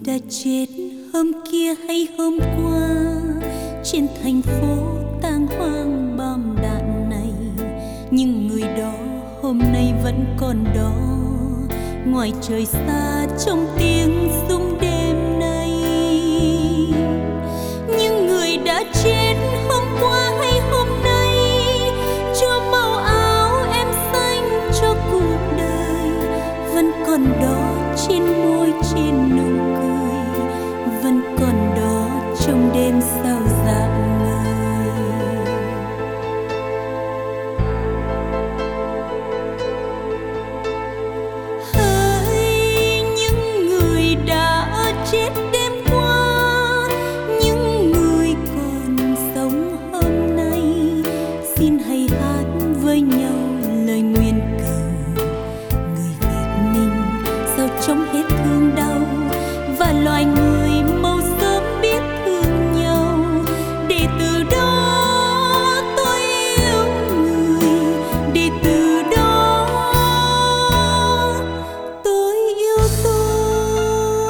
đã chết hôm kia hay hôm qua, trên thành phố tang hoang bom đạn này. Nhưng người đó hôm nay vẫn còn đó, ngoài trời xa trong tiếng rung đêm nay. Nhưng người đã chết hôm qua hay hôm nay, cho màu áo em xanh cho cuộc đời, vẫn còn đó trên môi trên nụ cười, vẫn còn đó trong đêm sao rạng ngời. Hỡi những người đã chết đêm qua, những người còn sống hôm nay, xin hãy hát với nhau lời nguyện cầu. Người Việt Minh sao chống hết thương đau, và loài người mau sớm biết thương nhau, để từ đó tôi yêu người, để từ đó tôi yêu tôi.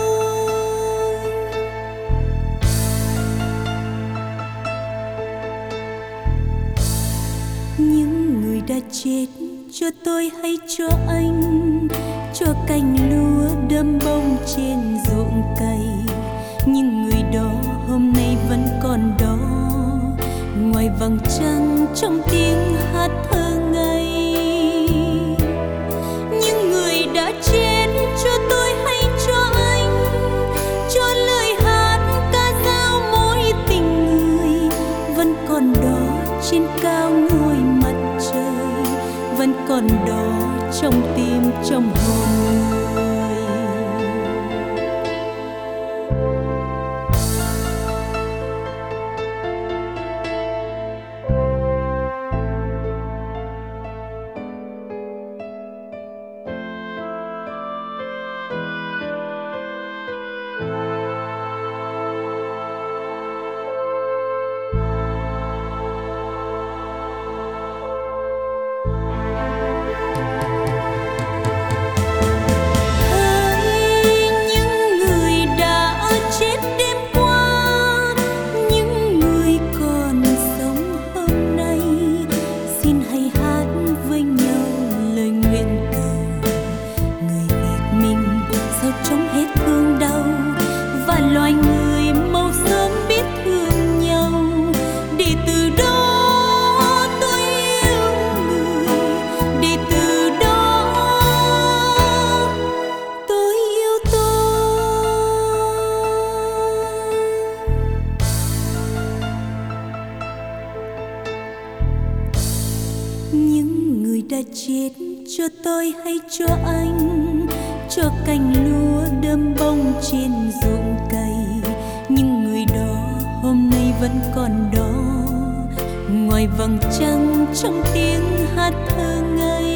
Những người đã chết cho tôi hay cho anh, cho cành lúa đơm bông trên ruộng cày. Nhưng người đó hôm nay vẫn còn đó, ngoài vầng trăng trong tiếng hát thơ ngây. Nhưng người đã chết cho tôi hay cho anh, cho lời hát ca dao mối tình người, vẫn còn đó trên cao ngôi mặt trời, vẫn còn đó trong tim trong hồn người. Loài người mau sớm biết thương nhau, để từ đó tôi yêu người, để từ đó tôi yêu tôi. Những người đã chết cho tôi hay cho anh, cho cành lúa đơm bông trên ruộng cày. Nhưng người đó hôm nay vẫn còn đó, ngoài vầng trăng trong tiếng hát thơ ngây.